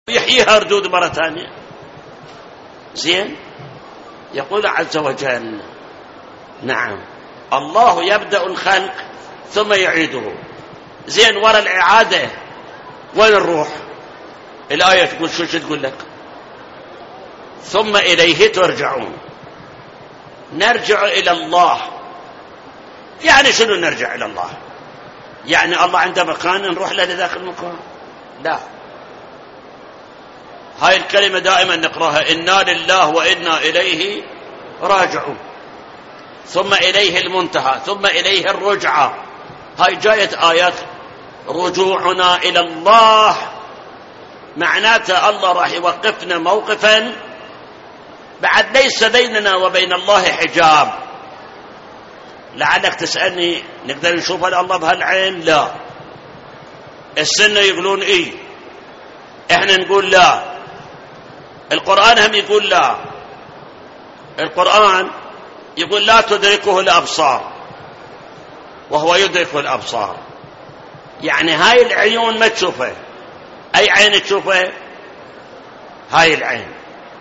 يحييها ردود مرة ثانية. زين، يقول عز وجل: نعم، الله يبدأ الخلق ثم يعيده. زين، وراء الإعادة وين نروح؟ الآية تقول شو تقول لك؟ ثم إليه ترجعون. نرجع إلى الله. يعني شنو نرجع إلى الله؟ يعني الله عنده مكان نروح له لذاك المكان؟ لا. هاي الكلمة دائما نقراها: إنا لله وإنا إليه راجعون، ثم إليه المنتهى، ثم إليه الرجعة. هاي جاية آيات رجوعنا إلى الله، معناته الله راح يوقفنا موقفا بعد ليس بيننا وبين الله حجاب. لعلك تسألني نقدر نشوف الله بهالعين؟ لا. السنة يقولون إيه، إحنا نقول لا. القرآن هم يقول لا. القرآن يقول لا تدركه الأبصار وهو يدرك الأبصار. يعني هاي العيون ما تشوفه. أي عين تشوفه؟ هاي العين.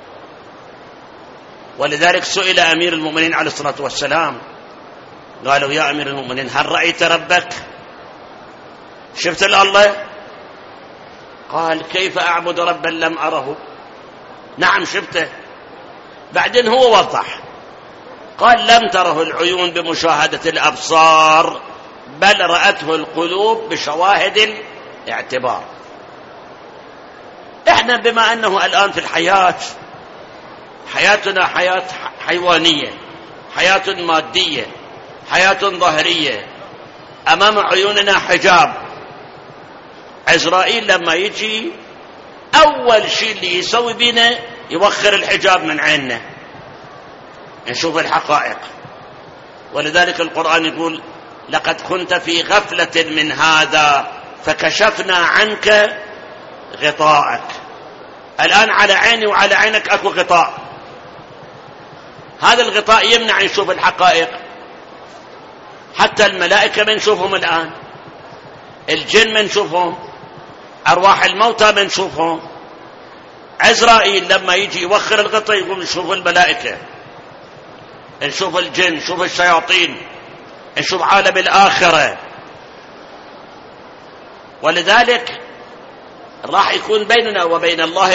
ولذلك سئل أمير المؤمنين عليه الصلاة والسلام، قالوا: يا أمير المؤمنين، هل رأيت ربك؟ شفت الله؟ قال: كيف أعبد ربا لم أره؟ نعم شفته. بعدين هو وضح، قال: لم تره العيون بمشاهدة الأبصار، بل رأته القلوب بشواهد الاعتبار. احنا بما أنه الآن في الحياة، حياتنا حياة حيوانية، حياة مادية، حياة ظاهرية، أمام عيوننا حجاب. عزرائيل لما يجي أول شيء اللي يسوي بينا يوخر الحجاب من عيننا نشوف الحقائق. ولذلك القرآن يقول: لقد كنت في غفلة من هذا فكشفنا عنك غطاءك. الآن على عيني وعلى عينك أكو غطاء. هذا الغطاء يمنع يشوف الحقائق. حتى الملائكة بنشوفهم الآن، الجن بنشوفهم، أرواح الموتى بنشوفهم. عزرائيل لما يجي يوخر الغطاء يقول: نشوف الملائكة، نشوف الجن، نشوف الشياطين، نشوف عالم الآخرة. ولذلك راح يكون بيننا وبين الله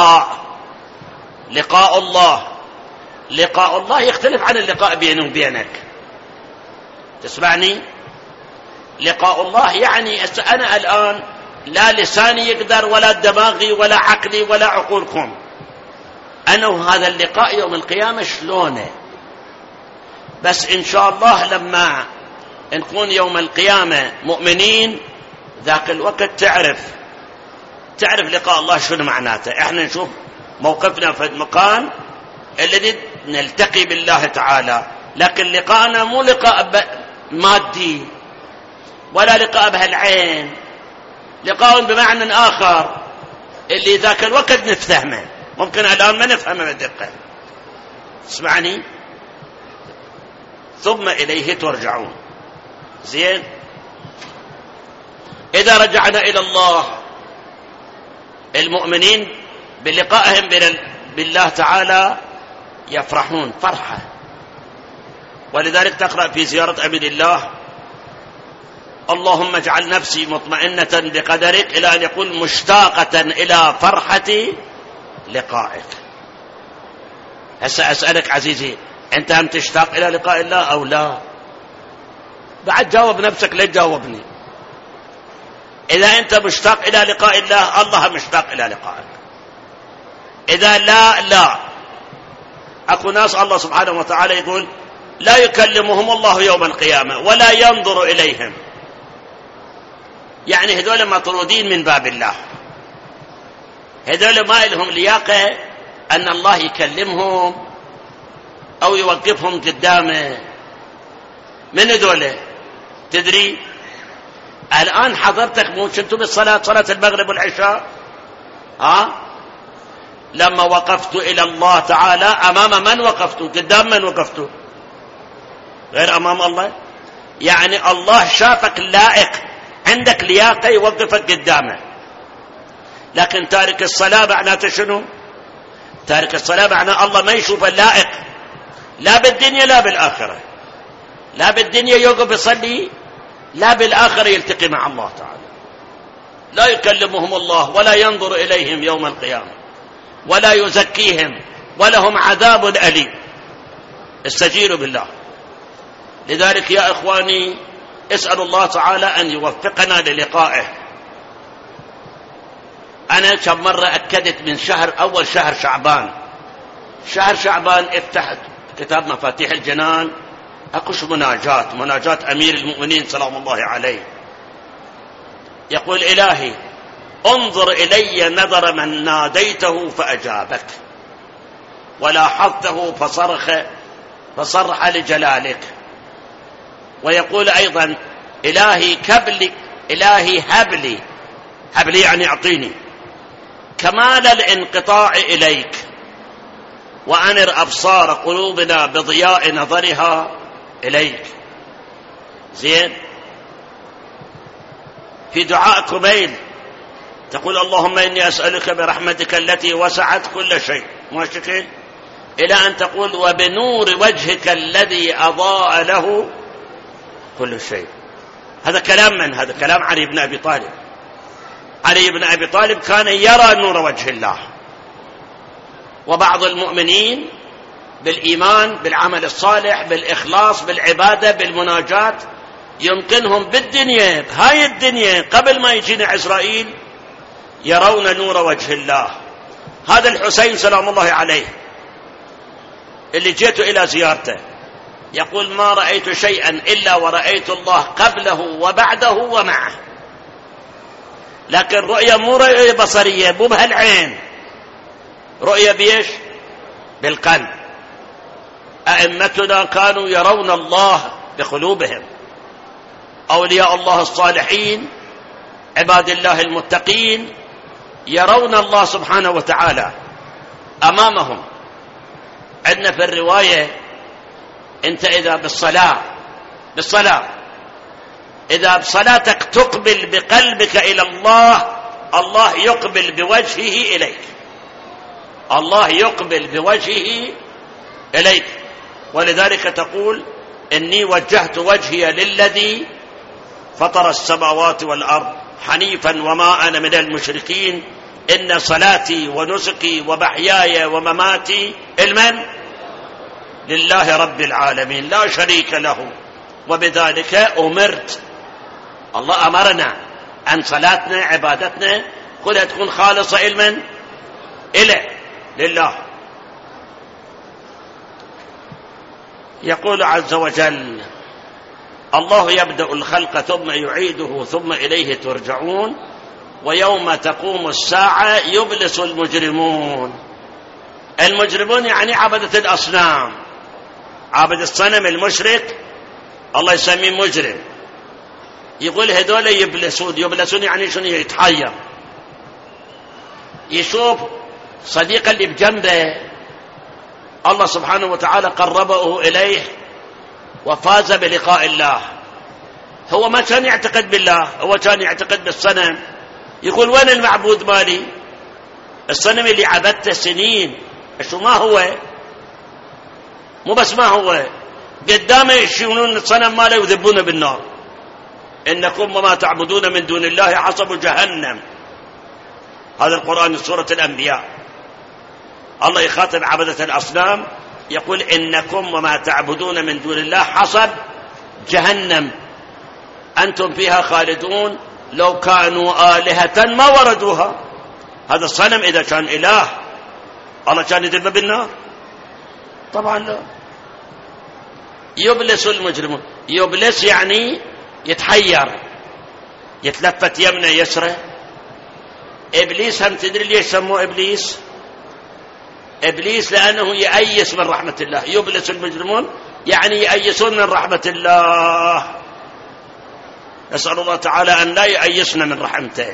لقاء الله. لقاء الله يختلف عن اللقاء بيني وبينك. تسمعني؟ لقاء الله يعني أنا الآن لا لساني يقدر ولا دماغي ولا عقلي ولا عقولكم أنه هذا اللقاء يوم القيامة شلونه. بس إن شاء الله لما نكون يوم القيامة مؤمنين، ذاك الوقت تعرف لقاء الله شنو معناته. احنا نشوف موقفنا في المكان الذي نلتقي بالله تعالى، لكن لقاءنا مو لقاء مادي ولا لقاء بهالعين، لقاء بمعنى آخر اللي ذاك الوقت نفهمه، ممكن الآن ما نفهمه بدقة. اسمعني: ثم إليه ترجعون. زين، إذا رجعنا إلى الله، المؤمنين بلقائهم بالله تعالى يفرحون فرحة. ولذلك تقرأ في زيارة أمين الله: اللهم اجعل نفسي مطمئنة بقدرك، إلى أن يقول: مشتاقة إلى فرحة لقائك. هسه أسألك عزيزي، أنت هم تشتاق إلى لقاء الله أو لا؟ بعد جاوب نفسك، لا تجاوبني. إذا أنت مشتاق إلى لقاء الله، الله مشتاق إلى لقائك. إذا لا، أكو ناس الله سبحانه وتعالى يقول: لا يكلمهم الله يوم القيامة ولا ينظر إليهم. يعني هذول مطرودين من باب الله، هذول ما لهم لياقة أن الله يكلمهم أو يوقفهم قدامه. من هذول؟ تدري؟ الآن حضرتك مو كنتوا بالصلاة، صلاة المغرب والعشاء، لما وقفت إلى الله تعالى أمام من وقفتوا؟ قدام من وقفتوا؟ غير أمام الله. يعني الله شافك لائق، عندك لياقة يوقفك قدامه. لكن تارك الصلاة معناته شنو؟ تارك الصلاة معناه الله ما يشوف اللائق، لا بالدنيا لا بالآخرة، لا بالدنيا يوقف يصلي، لا بالآخرة يلتقي مع الله تعالى، لا يكلمهم الله ولا ينظر إليهم يوم القيامة ولا يزكيهم ولهم عذاب أليم. استجيروا بالله. لذلك يا إخواني اسأل الله تعالى أن يوفقنا للقائه. أنا كم مرة أكدت من أول شهر شعبان افتحت كتاب مفاتيح الجنان أكش مناجات أمير المؤمنين سلام الله عليه، يقول إلهي انظر إلي نظر من ناديته فأجابك ولاحظته فصرح لجلالك. ويقول أيضا إلهي هب لي يعني أعطيني كمال الانقطاع إليك وأنر أبصار قلوبنا بضياء نظرها إليك. زين. في دعاء كميل تقول اللهم إني أسألك برحمتك التي وسعت كل شيء، ما شكل، إلى أن تقول وبنور وجهك الذي أضاء له كل شيء. هذا كلام من؟ هذا كلام علي بن أبي طالب. علي بن أبي طالب كان يرى نور وجه الله. وبعض المؤمنين بالإيمان بالعمل الصالح بالإخلاص بالعبادة بالمناجات يمكنهم بالدنيا بهاي الدنيا قبل ما يجينا عزرائيل يرون نور وجه الله. هذا الحسين سلام الله عليه اللي جئت إلى زيارته يقول ما رأيت شيئا إلا ورأيت الله قبله وبعده ومعه. لكن رؤية مو رؤية بصرية، مو بهالعين، رؤية بيش؟ بالقلب. أئمتنا كانوا يرون الله بقلوبهم. أولياء الله الصالحين عباد الله المتقين يرون الله سبحانه وتعالى أمامهم. عندنا في الرواية أنت إذا بالصلاة إذا بصلاتك تقبل بقلبك إلى الله، الله يقبل بوجهه إليك، الله يقبل بوجهه إليك. ولذلك تقول إني وجهت وجهي للذي فطر السماوات والأرض حنيفا وما أنا من المشركين إن صلاتي ونسكي ومحياي ومماتي لله رب العالمين لا شريك له وبذلك أمرت. الله أمرنا أن صلاتنا عبادتنا كلها تكون خالصة لله. يقول عز وجل الله يبدأ الخلق ثم يعيده ثم إليه ترجعون ويوم تقوم الساعة يبلس المجرمون يعني عبدة الأصنام، عابد الصنم المشرك الله يسميه مجرم. يقول هذول يبلسون يعني شنو؟ يتحير، يشوف صديق اللي بجنبه الله سبحانه وتعالى قربه إليه وفاز بلقاء الله. هو ما كان يعتقد بالله، هو كان يعتقد بالصنم. يقول وين المعبود مالي؟ الصنم اللي عبدته سنين شو ما هو، مو بس ما هو، قدامه يشيلون الصنم ماله ويذبونه بالنار. إنكم وما تعبدون من دون الله حصب جهنم. هذا القرآن سورة الأنبياء. الله يخاطب عبدة الأصنام يقول إنكم وما تعبدون من دون الله حصب جهنم أنتم فيها خالدون لو كانوا آلهة ما وردوها. هذا الصنم إذا كان إله الله كان يذبه بالنار؟ طبعا لا. يبلس المجرمون، يبلس يعني يتحير، يتلفت يمنه يسره. إبليس هم تدري ليش سموه إبليس؟ إبليس لأنه يأيس من رحمة الله. يبلس المجرمون يعني يأيسون من رحمة الله. نسأل الله تعالى أن لا يأيسنا من رحمته.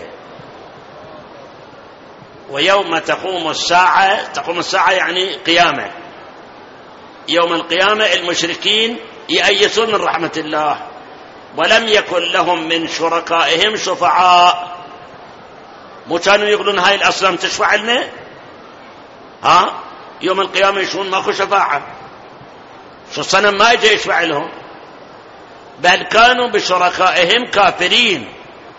ويوم تقوم الساعة يعني قيامة، يوم القيامة المشركين يأيسون من رحمة الله. ولم يكن لهم من شركائهم شفعاء، مو كانوا يقولون هاي الأصنام تشفع لنا؟ يوم القيامة يشون ماكو شفاعة، شو الصنم ما يجي يشفع لهم، بل كانوا بشركائهم كافرين.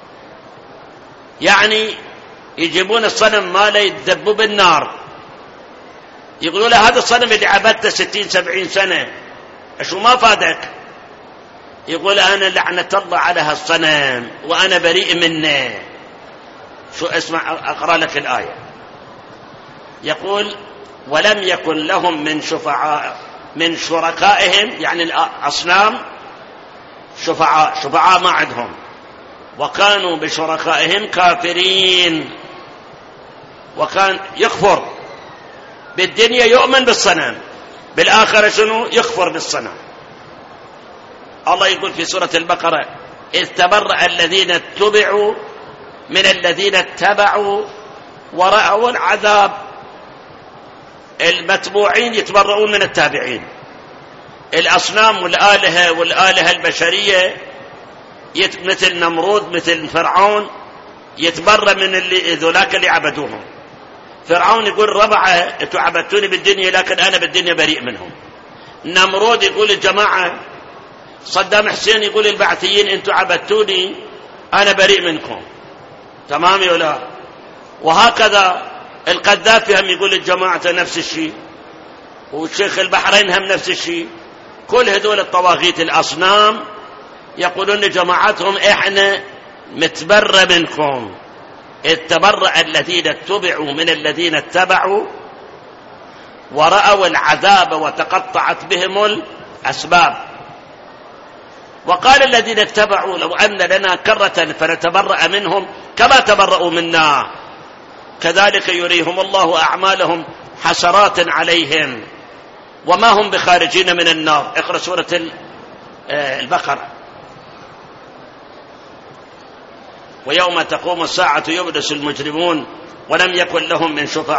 يعني يجيبون الصنم ماله يدبوا بالنار، يقولوا له هذا الصنم اللي عبدته 60-70 سنة شو ما فادك؟ يقول أنا لعنة الله على هالصنم وأنا بريء منه. شو اسمع أقرأ لك الآية. يقول ولم يكن لهم من شركائهم، يعني الأصنام شفعاء ما عندهم، وكانوا بشركائهم كافرين. وكان يكفر بالدنيا، يؤمن بالصنم، بالآخرة شنو؟ يكفر بالصنم. الله يقول في سورة البقرة إذ تبرأ الذين اتبعوا من الذين اتبعوا ورأوا العذاب. المتبوعين يتبرؤون من التابعين. الأصنام والآلهة البشرية مثل نمرود مثل فرعون يتبرأ من ذولاك اللي عبدوهم. فرعون يقول ربعه انتوا عبدتوني بالدنيا لكن أنا بالدنيا بريء منهم. نمرود يقول الجماعة، صدام حسين يقول البعثيين انتوا عبدتوني أنا بريء منكم. تمام ولا؟ وهكذا القذافي هم يقول الجماعة نفس الشيء، والشيخ البحرين هم نفس الشيء. كل هذول الطواغيت الأصنام يقولون لجماعتهم احنا متبرى منكم. إذ تبرأ الذين اتبعوا من الذين اتبعوا ورأوا العذاب وتقطعت بهم الأسباب. وقال الذين اتبعوا لو أن لنا كرة فنتبرأ منهم كما تبرأوا منا كذلك يريهم الله أعمالهم حسرات عليهم وما هم بخارجين من النار. اقرأ سورة البقرة. ويوم تقوم الساعة يبلس المجرمون ولم يكن لهم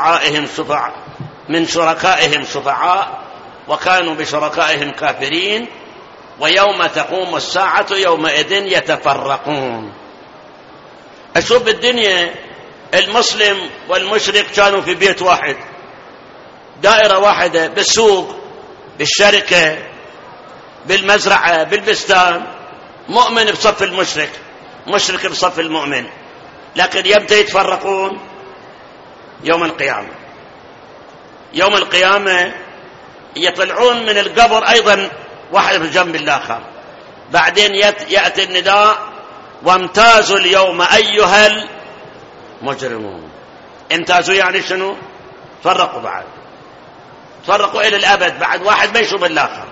من شركائهم شفعاء وكانوا بشركائهم كافرين ويوم تقوم الساعة يومئذ يتفرقون. أشوف الدنيا المسلم والمشرك كانوا في بيت واحد، دائرة واحدة، بالسوق، بالشركة، بالمزرعة، بالبستان، مؤمن بصف المشرك، مشرك بصف المؤمن. لكن يمتى يتفرقون؟ يوم القيامة. يوم القيامة يطلعون من القبر أيضا واحد بجنب الآخر، بعدين يأتي النداء وامتازوا اليوم أيها المجرمون. امتازوا يعني شنو؟ تفرقوا بعد، تفرقوا إلى الأبد، بعد واحد ما يشوف الآخر.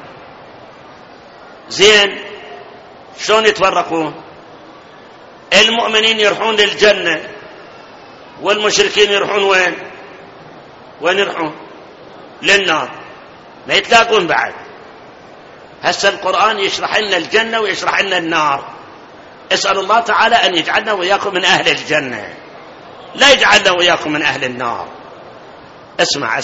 زين شلون يتفرقون؟ المؤمنين يروحون للجنة والمشركين يروحون وين يروحون؟ للنار، ما يتلاقون بعد. هسه القرآن يشرح لنا الجنة ويشرح لنا النار. اسأل الله تعالى أن يجعلنا وإياكم من أهل الجنة، لا يجعلنا وإياكم من أهل النار. اسمع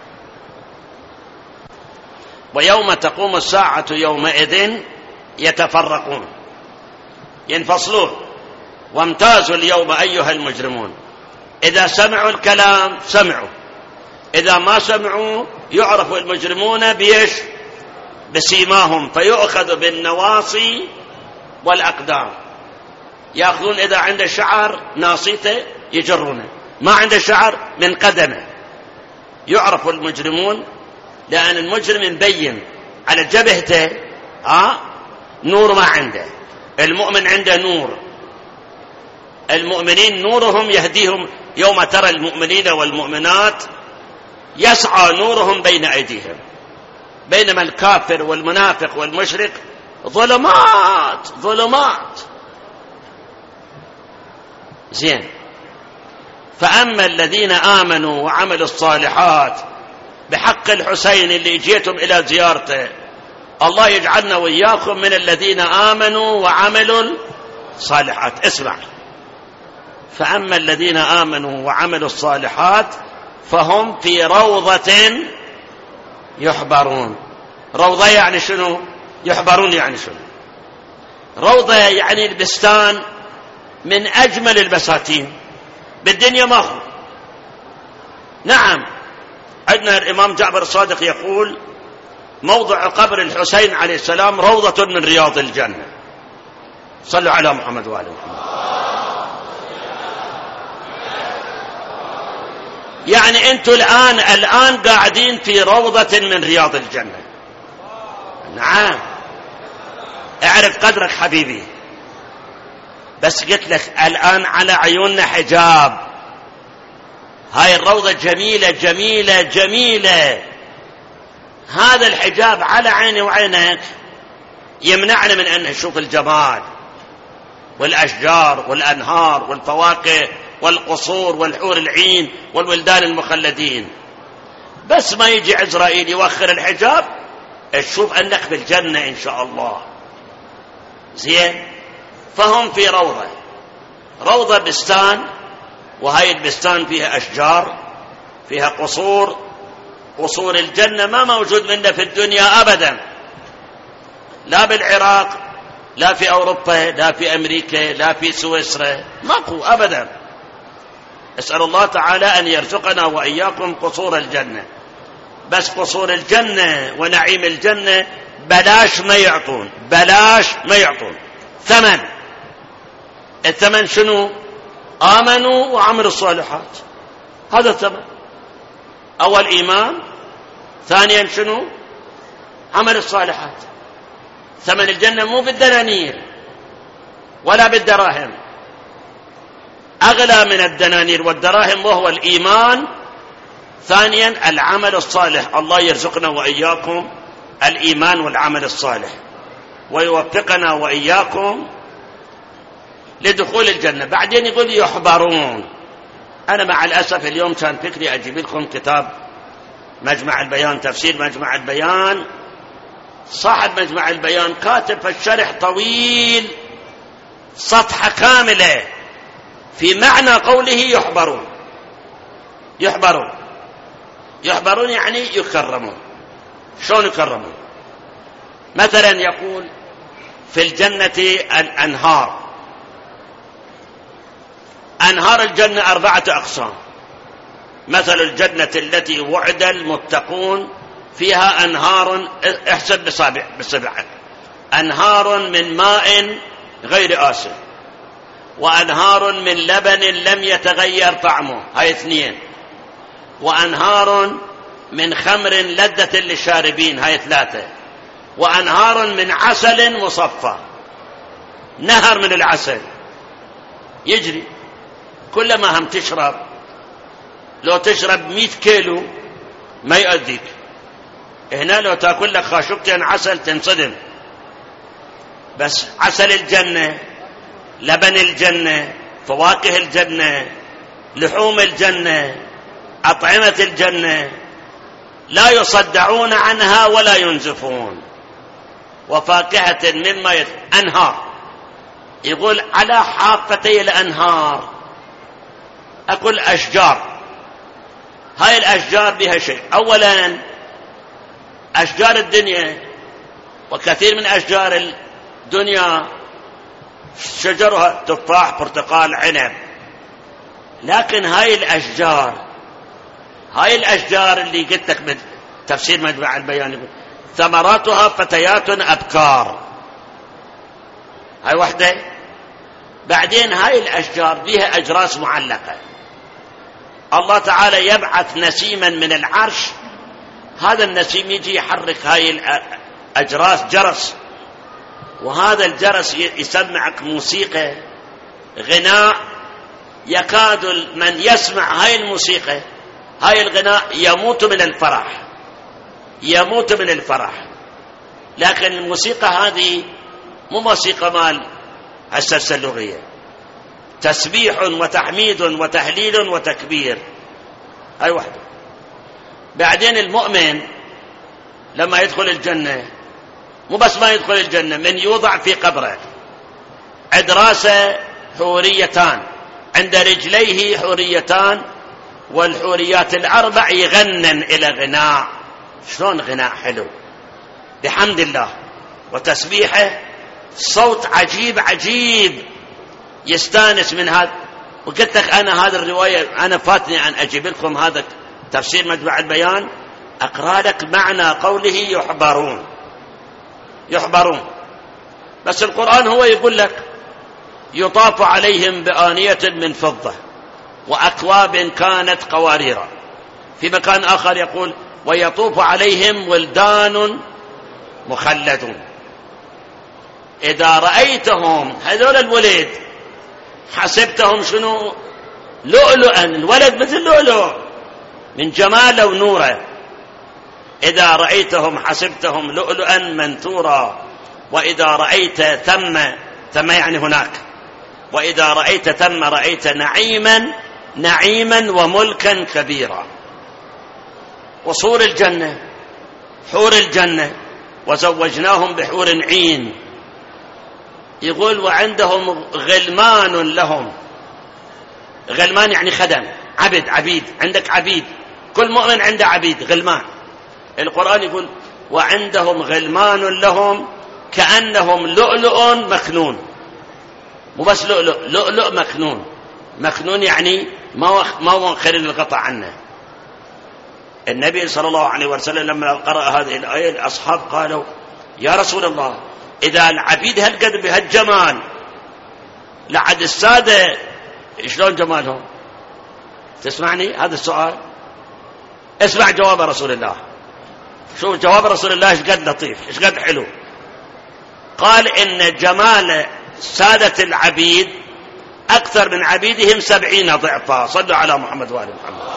ويوم تقوم الساعة يومئذ يتفرقون، ينفصلون. وامتازوا اليوم أيها المجرمون. إذا سمعوا الكلام سمعوا، إذا ما سمعوا يعرف المجرمون بيش؟ بسيماهم، فيؤخذ بالنواصي والأقدام. يأخذون إذا عنده شعر ناصيته يجرونه، ما عنده شعر من قدمه. يعرف المجرمون لأن المجرم مبين على جبهته نور ما عنده. المؤمن عنده نور. المؤمنين نورهم يهديهم. يوم ترى المؤمنين والمؤمنات يسعى نورهم بين أيديهم، بينما الكافر والمنافق والمشرك ظلمات. زين. فأما الذين آمنوا وعملوا الصالحات بحق الحسين اللي جيتم إلى زيارته، الله يجعلنا وإياكم من الذين آمنوا وعملوا الصالحات. اسمع، فأما الذين آمنوا وعملوا الصالحات فهم في روضة يحبرون. روضة يعني شنو؟ يحبرون يعني شنو؟ روضة يعني البستان من أجمل البساتين، بالدنيا ماخو. نعم، عندنا الإمام جعفر الصادق يقول موضع قبر الحسين عليه السلام روضة من رياض الجنة. صلوا على محمد وآل محمد. يعني أنتم الآن قاعدين في روضة من رياض الجنة. نعم، اعرف قدرك حبيبي. بس قلت لك الآن على عيوننا حجاب. هاي الروضة جميلة جميلة جميلة، هذا الحجاب على عيني وعينك يمنعنا من أن نشوف الجمال والأشجار والأنهار والفواكه والقصور والحور العين والولدان المخلدين. بس ما يجي عزرائيل يوخر الحجاب تشوف أنك في الجنة إن شاء الله. زين، فهم في روضة بستان، وهاي البستان فيها أشجار، فيها قصور الجنة ما موجود منها في الدنيا أبدا، لا بالعراق، لا في أوروبا، لا في أمريكا، لا في سويسرا، ماكو أبدا. أسأل الله تعالى أن يرزقنا وإياكم قصور الجنة. بس قصور الجنة ونعيم الجنة بلاش ما يعطون، بلاش ما يعطون ثمن. الثمن شنو؟ آمنوا وعملوا الصالحات، هذا الثمن. أول إيمان، ثانيا شنو؟ عمل الصالحات. ثمن الجنة مو بالدنانير ولا بالدراهم، أغلى من الدنانير والدراهم، وهو الإيمان. ثانيا العمل الصالح. الله يرزقنا وإياكم الإيمان والعمل الصالح، ويوفقنا وإياكم لدخول الجنة. بعدين يقول يحبرون. أنا مع الأسف اليوم كان فكري أجيب لكم كتاب مجمع البيان، تفسير مجمع البيان. صاحب مجمع البيان كاتب في الشرح طويل، صفحة كاملة في معنى قوله يحبرون. يحبرون يعني يكرمون. شلون يكرمون؟ مثلا يقول في الجنة الأنهار، أنهار الجنة 4 أقسام. مثل الجنة التي وعد المتقون فيها أنهار، احسب بصبعك، أنهار من ماء غير آسن، وأنهار من لبن لم يتغير طعمه، هاي 2، وأنهار من خمر لذة للشاربين، هاي 3، وأنهار من عسل مصفى. نهر من العسل يجري، كلما هم تشرب، لو تشرب 100 كيلو ما يؤذيك. هنا لو تأكل لك خاشقتين عسل تنصدم. بس عسل الجنة، لبن الجنة، فواكه الجنة، لحوم الجنة، أطعمة الجنة، لا يصدعون عنها ولا ينزفون. وفاكهة مما أنهار. يقول على حافتي الأنهار أكل أشجار. هاي الأشجار بها شيء. أولا أشجار الدنيا وكثير من أشجار الدنيا شجرها تفاح، برتقال، عنب. لكن هاي الأشجار اللي قلت لك من تفسير مجمع البيان يقول ثمراتها فتيات أبكار. هاي وحدة. بعدين هاي الأشجار بها أجراس معلقة. الله تعالى يبعث نسيما من العرش، هذا النسيم يجي يحرك هاي الأجراس جرس، وهذا الجرس يسمعك موسيقى، غناء، يكاد من يسمع هاي الموسيقى، هاي الغناء يموت من الفرح. لكن الموسيقى هذه مو موسيقى مال السلسلوغية، تسبيح وتحميد وتهليل وتكبير. هاي وحده. بعدين المؤمن لما يدخل الجنة، مو بس ما يدخل الجنة، من يوضع في قبره عند راسه حوريتان، عند رجليه حوريتان، والحوريات 4 يغنن إلى غناء. شلون غناء حلو بحمد الله وتسبيحه، صوت عجيب عجيب، يستانس من هذا. وقلت لك أنا هذه الرواية أنا فاتني أن أجيب لكم هذا تفسير مجمع البيان، أقرأ لك معنى قوله يحبرون. بس القرآن هو يقول لك يطاف عليهم بآنية من فضة وأكواب كانت قواريرا. في مكان آخر يقول ويطوف عليهم ولدان مخلدون. إذا رأيتهم هذول الولد حسبتهم شنو؟ لؤلؤا، الولد مثل لؤلؤ من جماله ونوره. إذا رأيتهم حسبتهم لؤلؤا منثورا، وإذا رأيت ثم يعني هناك، وإذا رأيت ثم رأيت نعيما وملكا كبيرا. وصور الجنة، حور الجنة، وزوجناهم بحور عين. يقول وعندهم غلمان لهم، غلمان يعني خدم، عبيد، عندك عبيد، كل مؤمن عنده عبيد غلمان. القرآن يقول وعندهم غلمان لهم كأنهم لؤلؤ مكنون. مو بس لؤلؤ مكنون يعني ما خليل القطع عنه. النبي صلى الله عليه وسلم لما قرأ هذه الآية الأصحاب قالوا يا رسول الله إذا العبيد هالقد بهالجمال لعد السادة شلون جمالهم؟ تسمعني هذا السؤال؟ اسمع جواب رسول الله. شوف جواب رسول الله ايش قد لطيف، ايش قد حلو. قال إن جمال سادة العبيد أكثر من عبيدهم 70 ضعفا. صلوا على محمد وآل محمد.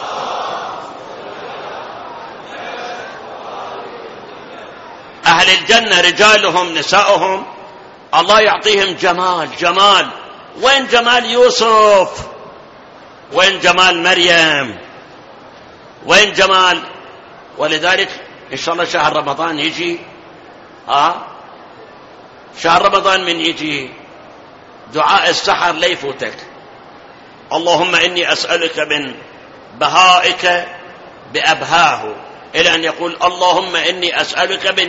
أهل الجنة رجالهم نساؤهم الله يعطيهم جمال. وين جمال يوسف؟ وين جمال مريم؟ وين جمال؟ ولذلك إن شاء الله شهر رمضان يجي، شهر رمضان من يجي دعاء السحر لا يفوتك. اللهم إني أسألك من بهائك بأبهاه، إلى أن يقول اللهم إني أسألك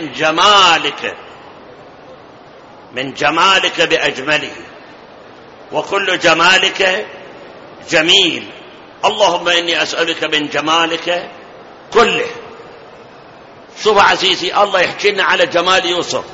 من جمالك بأجمله، وكل جمالك جميل. اللهم إني أسألك من جمالك كله. شوف عزيزي الله يحكي لنا على جمال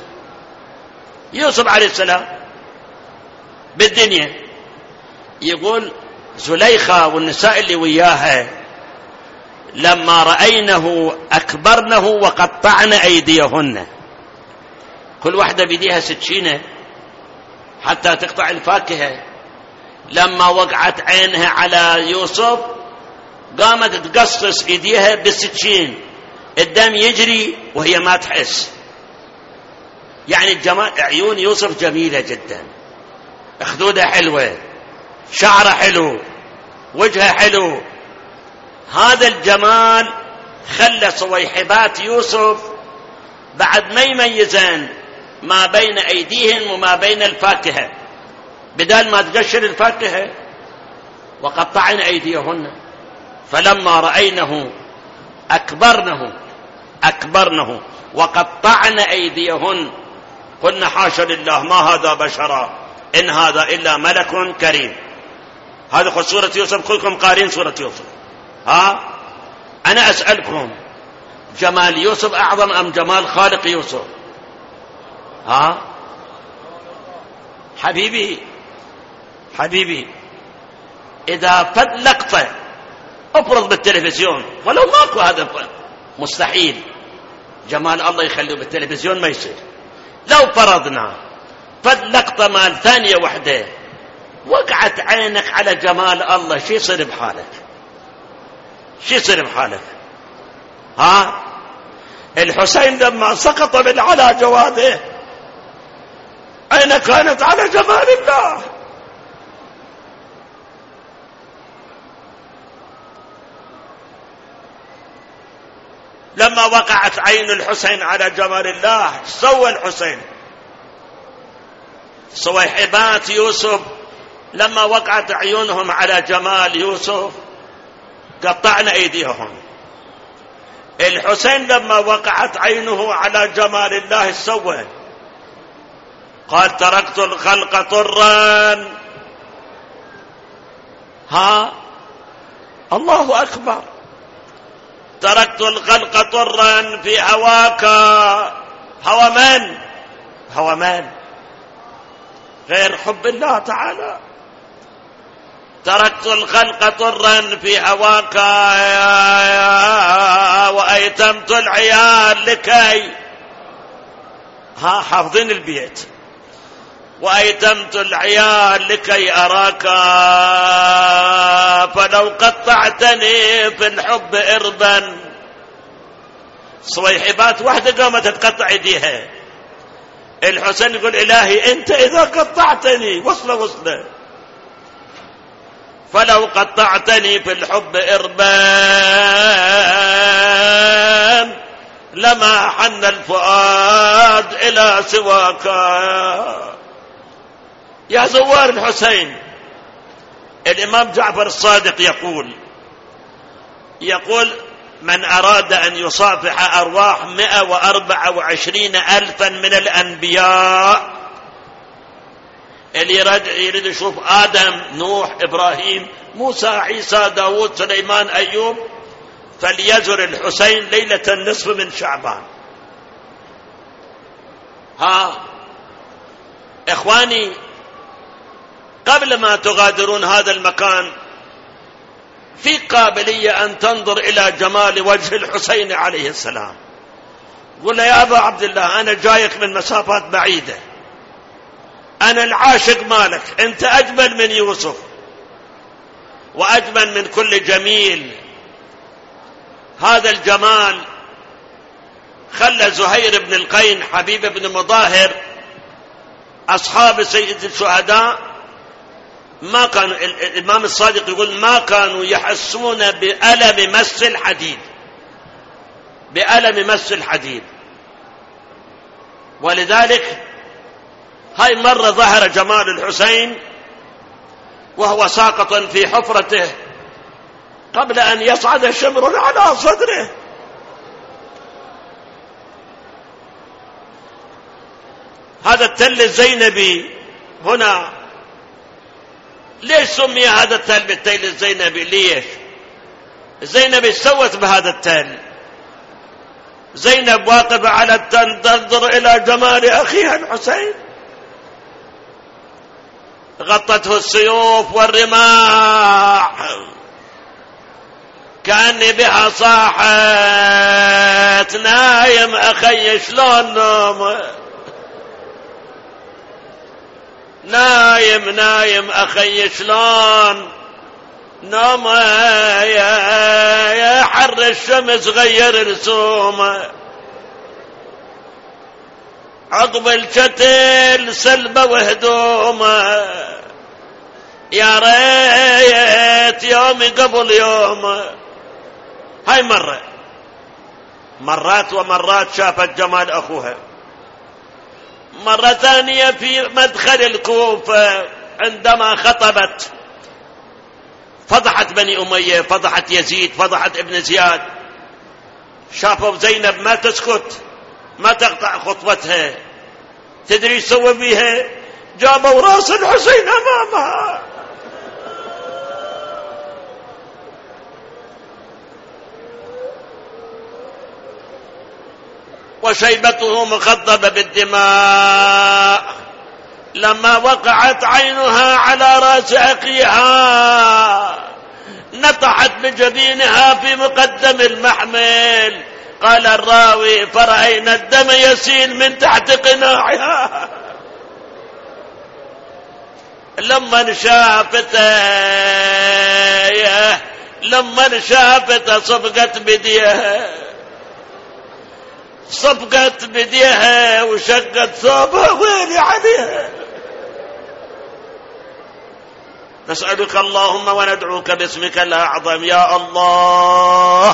يوسف عليه السلام بالدنيا. يقول زليخة والنساء اللي وياها لما رأينه أكبرنه وقطعن أيديهن. كل واحدة بيديها سكينة حتى تقطع الفاكهة. لما وقعت عينها على يوسف قامت تقصص ايديها بالسكين، الدم يجري وهي ما تحس. يعني عيون يوسف جميلة جدا، خدودها حلوة، شعره حلو، وجهه حلو. هذا الجمال خلى صويحبات يوسف بعد ما يميزان ما بين أيديهن وما بين الفاكهة، بدل ما تقشر الفاكهة وقطعن أيديهن. فلما رأينه أكبرنه وقطعن أيديهن قلنا حاشا لله ما هذا بشرا إن هذا إلا ملك كريم. هذا خذ سورة يوسف، كلكم قارين سورة يوسف. أنا أسألكم جمال يوسف أعظم أم جمال خالق يوسف؟ حبيبي إذا فد لقطة أفرض بالتلفزيون، ولو ماكو هذا مستحيل جمال الله يخليه بالتلفزيون ما يصير. لو فرضنا فد لقطة مال ثانية واحدة وقعت عينك على جمال الله، شو يصير بحالك؟ الحسين لما سقط من على جواده عينه كانت على جمال الله. لما وقعت عين الحسين على جمال الله سوى الحسين. صويحبات يوسف لما وقعت عيونهم على جمال يوسف قطعنا أيديهم. الحسين لما وقعت عينه على جمال الله سوى، قال تركت الخلق طرا ها الله أكبر. تركت الخلق طرا في هواك. هوى من؟ هوى من غير حب الله تعالى. تركت الخلق طرا في هواك وأيتمت العيال لكي حافظين البيت. وأيتمت العيال لكي أراك فلو قطعتني في الحب إربا. صويحبات واحدة قامت تقطع يديها. الحسين يقول إلهي أنت إذا قطعتني وصله فلو قطعتني في الحب إربان لما حن الفؤاد إلى سواك. يا زوار الحسين. الإمام جعفر الصادق يقول من أراد أن يصافح أرواح 124,000 من الأنبياء، اللي يريد يشوف آدم نوح إبراهيم موسى عيسى داود سليمان أيوب، فليزر الحسين ليلة النصف من شعبان. إخواني، قبل ما تغادرون هذا المكان في قابلية أن تنظر إلى جمال وجه الحسين عليه السلام. قل يا أبا عبد الله أنا جايك من مسافات بعيدة، أنا العاشق مالك، أنت أجمل من يوسف وأجمل من كل جميل. هذا الجمال خلى زهير بن القين حبيب بن مظاهر أصحاب سيد الشهداء ما كانوا، الإمام الصادق يقول ما كانوا يحسون بألم مس الحديد، بألم مس الحديد. ولذلك هاي مرة ظهر جمال الحسين وهو ساقط في حفرته قبل أن يصعد شمر على صدره. هذا التل الزينبي هنا، ليش سمي هذا التل بالتل الزينبي؟ ليش؟ زينب سوت بهذا التل. زينب واقفة على التل تنظر إلى جمال أخيها الحسين، غطته السيوف والرماح كأني بها صاحت نايم أخي شلون نوم، نايم أخي شلون نوم، يا حر الشمس غير رسومه، عقب الشتل سلبه وهدومه، يا ريت يومي قبل يومه. هاي مرات ومرات شافت جمال أخوها. مرة ثانية في مدخل الكوفة عندما خطبت فضحت بني أمية، فضحت يزيد، فضحت ابن زياد. شافوا زينب ما تسكت، ما تقطع خطبتها. تدري سوى بيها؟ جابوا راس الحسين أمامها، وشيبته مخضبة بالدماء. لما وقعت عينها على رأس أخيها نطحت بجبينها في مقدم المحمل. قال الراوي فرأينا الدم يسيل من تحت قناعها. لما شافته صفقت بديها وشقت ثوبها ويلي عليها. نسألك اللهم وندعوك باسمك الأعظم يا الله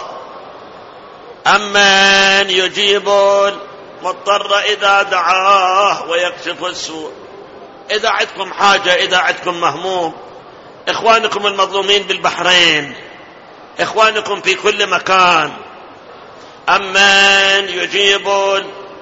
أمن يجيب المضطر إذا دعاه ويكشف السوء. إذا عندكم حاجة، إذا عندكم مهموم، إخوانكم المظلومين بالبحرين، إخوانكم في كل مكان، أمن يجيب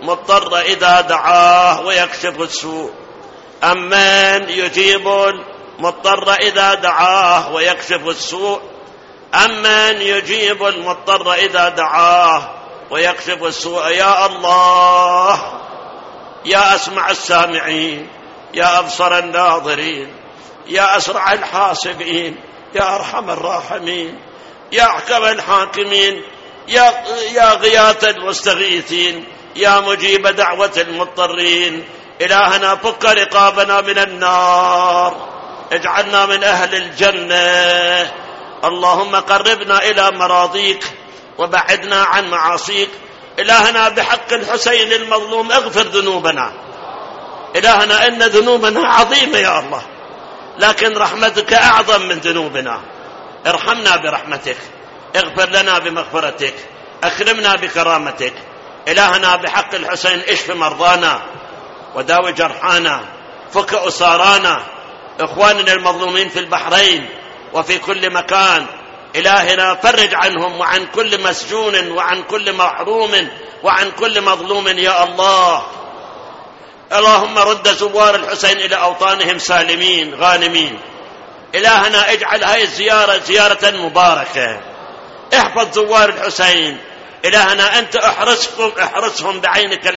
المضطر إذا دعاه ويكشف السوء، أمن يجيب المضطر إذا دعاه ويكشف السوء أمن يجيب المضطر إذا دعاه ويكشف السوء. يا الله يا أسمع السامعين، يا أبصر الناظرين، يا أسرع الحاسبين، يا أرحم الراحمين، يا أحكم الحاكمين، يا غياث المستغيثين، يا مجيب دعوة المضطرين. إلهنا فك رقابنا من النار، اجعلنا من أهل الجنة. اللهم قربنا إلى مراضيك وبعدنا عن معاصيك. إلهنا بحق الحسين المظلوم اغفر ذنوبنا. إلهنا إن ذنوبنا عظيمة يا الله، لكن رحمتك أعظم من ذنوبنا. ارحمنا برحمتك، اغفر لنا بمغفرتك، أكرمنا بكرامتك. إلهنا بحق الحسين اشف مرضانا وداوي جرحانا، فك أسارانا، إخواننا المظلومين في البحرين وفي كل مكان. إلهنا فرج عنهم وعن كل مسجون وعن كل محروم وعن كل مظلوم يا الله. اللهم رد زوار الحسين إلى أوطانهم سالمين غانمين. إلهنا اجعل هذه الزيارة زيارة مباركة، احفظ زوار الحسين. إلهنا أنت احرسهم بعينك